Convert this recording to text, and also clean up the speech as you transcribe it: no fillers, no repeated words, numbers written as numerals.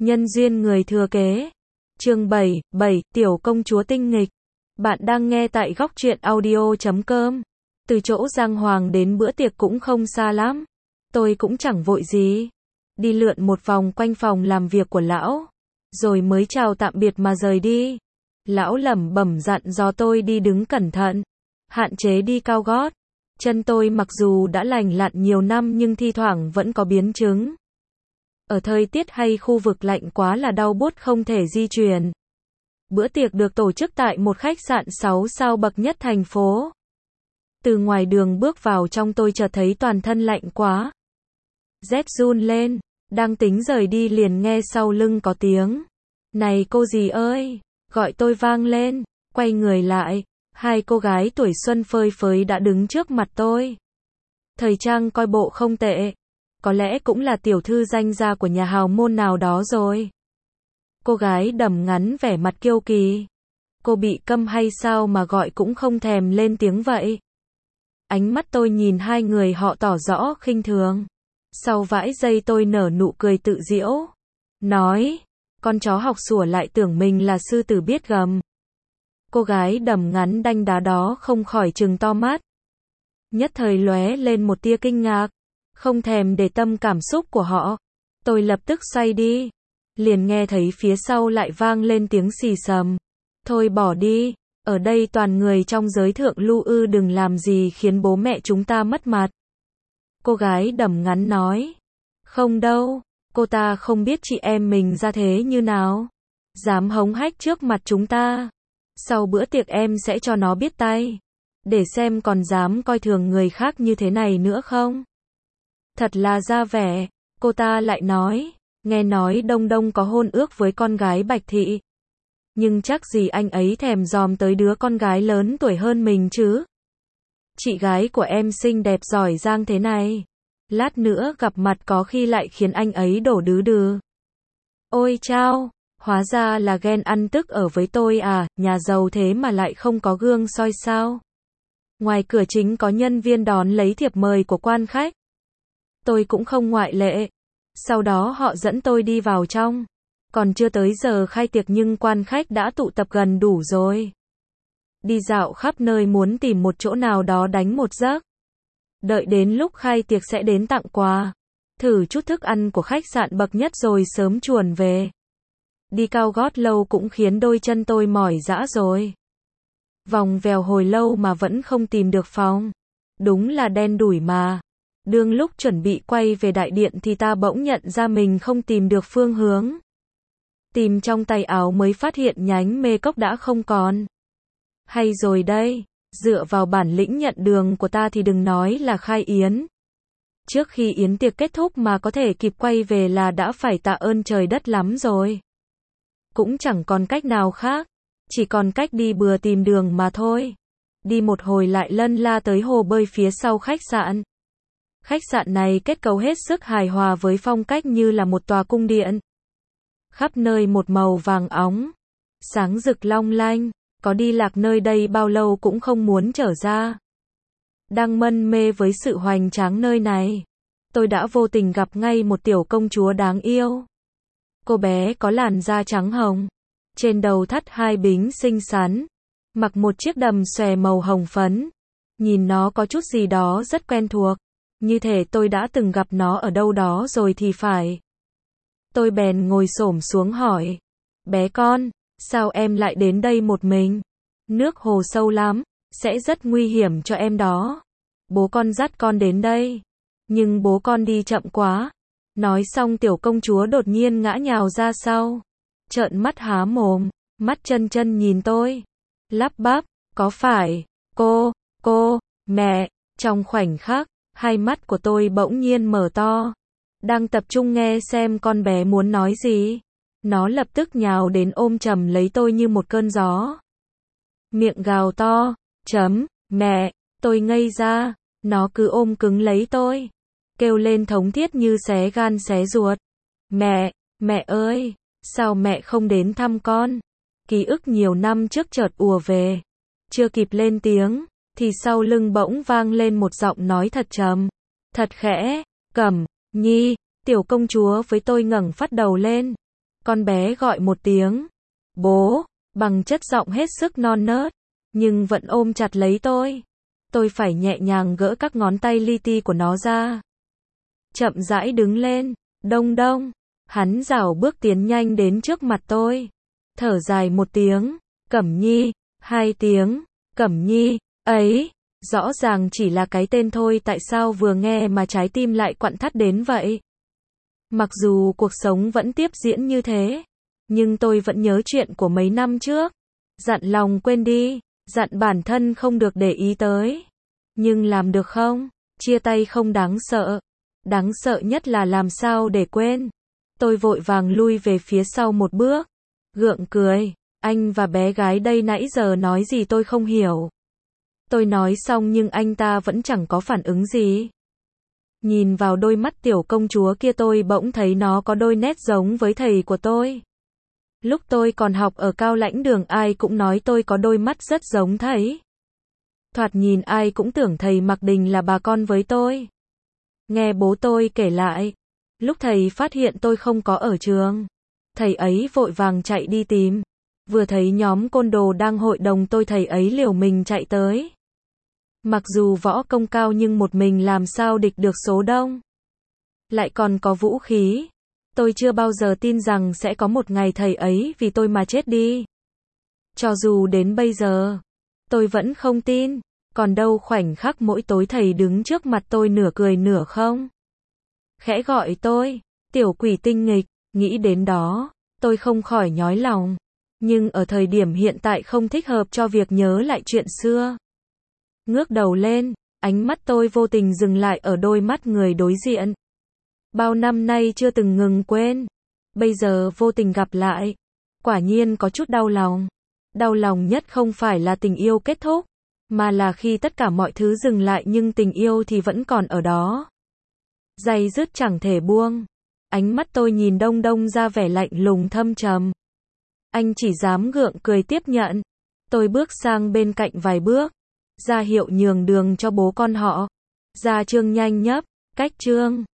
Nhân duyên người thừa kế. Chương 7, tiểu công chúa tinh nghịch. Bạn đang nghe tại góc truyện audio.com. Từ chỗ Giang Hoàng đến bữa tiệc cũng không xa lắm. Tôi cũng chẳng vội gì. Đi lượn một vòng quanh phòng làm việc của lão. Rồi mới chào tạm biệt mà rời đi. Lão lẩm bẩm dặn dò tôi đi đứng cẩn thận. Hạn chế đi cao gót. Chân tôi mặc dù đã lành lặn nhiều năm nhưng thi thoảng vẫn có biến chứng. Ở thời tiết hay khu vực lạnh quá là đau buốt không thể di chuyển. Bữa tiệc được tổ chức tại một khách sạn 6 sao bậc nhất thành phố. Từ ngoài đường bước vào trong tôi chợt thấy toàn thân lạnh quá. Rét run lên, đang tính rời đi liền nghe sau lưng có tiếng. Này cô dì ơi, gọi tôi vang lên, quay người lại, hai cô gái tuổi xuân phơi phới đã đứng trước mặt tôi. Thời trang coi bộ không tệ. Có lẽ cũng là tiểu thư danh gia của nhà hào môn nào đó rồi. Cô gái đầm ngắn vẻ mặt kiêu kỳ. Cô bị câm hay sao mà gọi cũng không thèm lên tiếng vậy. Ánh mắt tôi nhìn hai người họ tỏ rõ khinh thường. Sau vãi giây tôi nở nụ cười tự giễu. Nói, con chó học sủa lại tưởng mình là sư tử biết gầm. Cô gái đầm ngắn đanh đá đó không khỏi trừng to mắt. Nhất thời lóe lên một tia kinh ngạc. Không thèm để tâm cảm xúc của họ. Tôi lập tức xoay đi. Liền nghe thấy phía sau lại vang lên tiếng xì xầm. Thôi bỏ đi, ở đây toàn người trong giới thượng lưu ư, đừng làm gì khiến bố mẹ chúng ta mất mặt. Cô gái đầm ngắn nói. Không đâu, cô ta không biết chị em mình ra thế như nào. Dám hống hách trước mặt chúng ta. Sau bữa tiệc em sẽ cho nó biết tay. Để xem còn dám coi thường người khác như thế này nữa không. Thật là ra vẻ, cô ta lại nói, nghe nói Đông Đông có hôn ước với con gái Bạch Thị. Nhưng chắc gì anh ấy thèm dòm tới đứa con gái lớn tuổi hơn mình chứ. Chị gái của em xinh đẹp giỏi giang thế này. Lát nữa gặp mặt có khi lại khiến anh ấy đổ đứ đừ. Ôi chao, hóa ra là ghen ăn tức ở với tôi à, nhà giàu thế mà lại không có gương soi sao. Ngoài cửa chính có nhân viên đón lấy thiệp mời của quan khách. Tôi cũng không ngoại lệ. Sau đó họ dẫn tôi đi vào trong. Còn chưa tới giờ khai tiệc nhưng quan khách đã tụ tập gần đủ rồi. Đi dạo khắp nơi muốn tìm một chỗ nào đó đánh một giấc. Đợi đến lúc khai tiệc sẽ đến tặng quà. Thử chút thức ăn của khách sạn bậc nhất rồi sớm chuồn về. Đi cao gót lâu cũng khiến đôi chân tôi mỏi rã rồi. Vòng vèo hồi lâu mà vẫn không tìm được phòng. Đúng là đen đủi mà. Đương lúc chuẩn bị quay về đại điện thì ta bỗng nhận ra mình không tìm được phương hướng. Tìm trong tay áo mới phát hiện nhánh mê cốc đã không còn. Hay rồi đây, dựa vào bản lĩnh nhận đường của ta thì đừng nói là khai yến. Trước khi yến tiệc kết thúc mà có thể kịp quay về là đã phải tạ ơn trời đất lắm rồi. Cũng chẳng còn cách nào khác, chỉ còn cách đi bừa tìm đường mà thôi. Đi một hồi lại lân la tới hồ bơi phía sau khách sạn. Khách sạn này kết cấu hết sức hài hòa với phong cách như là một tòa cung điện. Khắp nơi một màu vàng óng, sáng rực long lanh, có đi lạc nơi đây bao lâu cũng không muốn trở ra. Đang mân mê với sự hoành tráng nơi này, tôi đã vô tình gặp ngay một tiểu công chúa đáng yêu. Cô bé có làn da trắng hồng, trên đầu thắt hai bính xinh xắn, mặc một chiếc đầm xòe màu hồng phấn. Nhìn nó có chút gì đó rất quen thuộc. Như thể tôi đã từng gặp nó ở đâu đó rồi thì phải. Tôi bèn ngồi xổm xuống hỏi. Bé con, sao em lại đến đây một mình? Nước hồ sâu lắm, sẽ rất nguy hiểm cho em đó. Bố con dắt con đến đây. Nhưng bố con đi chậm quá. Nói xong tiểu công chúa đột nhiên ngã nhào ra sau. Trợn mắt há mồm, mắt chân chân nhìn tôi. Lắp bắp, có phải, mẹ, trong khoảnh khắc. Hai mắt của tôi bỗng nhiên mở to. Đang tập trung nghe xem con bé muốn nói gì. Nó lập tức nhào đến ôm chầm lấy tôi như một cơn gió. Miệng gào to. Mẹ, tôi ngây ra. Nó cứ ôm cứng lấy tôi. Kêu lên thống thiết như xé gan xé ruột. Mẹ ơi, sao mẹ không đến thăm con? Ký ức nhiều năm trước chợt ùa về. Chưa kịp lên tiếng. Thì sau lưng bỗng vang lên một giọng nói thật trầm, thật khẽ, Cẩm Nhi, tiểu công chúa với tôi ngẩng phát đầu lên. Con bé gọi một tiếng, bố, bằng chất giọng hết sức non nớt, nhưng vẫn ôm chặt lấy tôi. Tôi phải nhẹ nhàng gỡ các ngón tay li ti của nó ra. Chậm rãi đứng lên, Đông Đông. Hắn rảo bước tiến nhanh đến trước mặt tôi. Thở dài một tiếng, Cẩm Nhi, 2 tiếng, Cẩm Nhi, ấy, rõ ràng chỉ là cái tên thôi, tại sao vừa nghe mà trái tim lại quặn thắt đến vậy? Mặc dù cuộc sống vẫn tiếp diễn như thế, nhưng tôi vẫn nhớ chuyện của mấy năm trước. Dặn lòng quên đi, dặn bản thân không được để ý tới. Nhưng làm được không? Chia tay không đáng sợ. Đáng sợ nhất là làm sao để quên. Tôi vội vàng lui về phía sau một bước. Gượng cười, anh và bé gái đây nãy giờ nói gì tôi không hiểu. Tôi nói xong nhưng anh ta vẫn chẳng có phản ứng gì. Nhìn vào đôi mắt tiểu công chúa kia tôi bỗng thấy nó có đôi nét giống với thầy của tôi. Lúc tôi còn học ở Cao Lãnh Đường ai cũng nói tôi có đôi mắt rất giống thầy. Thoạt nhìn ai cũng tưởng thầy Mạc Đình là bà con với tôi. Nghe bố tôi kể lại, lúc thầy phát hiện tôi không có ở trường, thầy ấy vội vàng chạy đi tìm. Vừa thấy nhóm côn đồ đang hội đồng thầy ấy liều mình chạy tới. Mặc dù võ công cao nhưng một mình làm sao địch được số đông. Lại còn có vũ khí. Tôi chưa bao giờ tin rằng sẽ có một ngày thầy ấy vì tôi mà chết đi. Cho dù đến bây giờ, tôi vẫn không tin. Còn đâu khoảnh khắc mỗi tối thầy đứng trước mặt tôi nửa cười nửa không. Khẽ gọi tôi, tiểu quỷ tinh nghịch, nghĩ đến đó, tôi không khỏi nhói lòng. Nhưng ở thời điểm hiện tại không thích hợp cho việc nhớ lại chuyện xưa. Ngước đầu lên, ánh mắt tôi vô tình dừng lại ở đôi mắt người đối diện. Bao năm nay chưa từng ngừng quên. Bây giờ vô tình gặp lại. Quả nhiên có chút đau lòng. Đau lòng nhất không phải là tình yêu kết thúc, mà là khi tất cả mọi thứ dừng lại nhưng tình yêu thì vẫn còn ở đó. Day dứt chẳng thể buông. Ánh mắt tôi nhìn Đông Đông ra vẻ lạnh lùng thâm trầm. Anh chỉ dám gượng cười tiếp nhận. Tôi bước sang bên cạnh vài bước, ra hiệu nhường đường cho bố con họ. Ra Trương nhanh nhấp, cách Trương.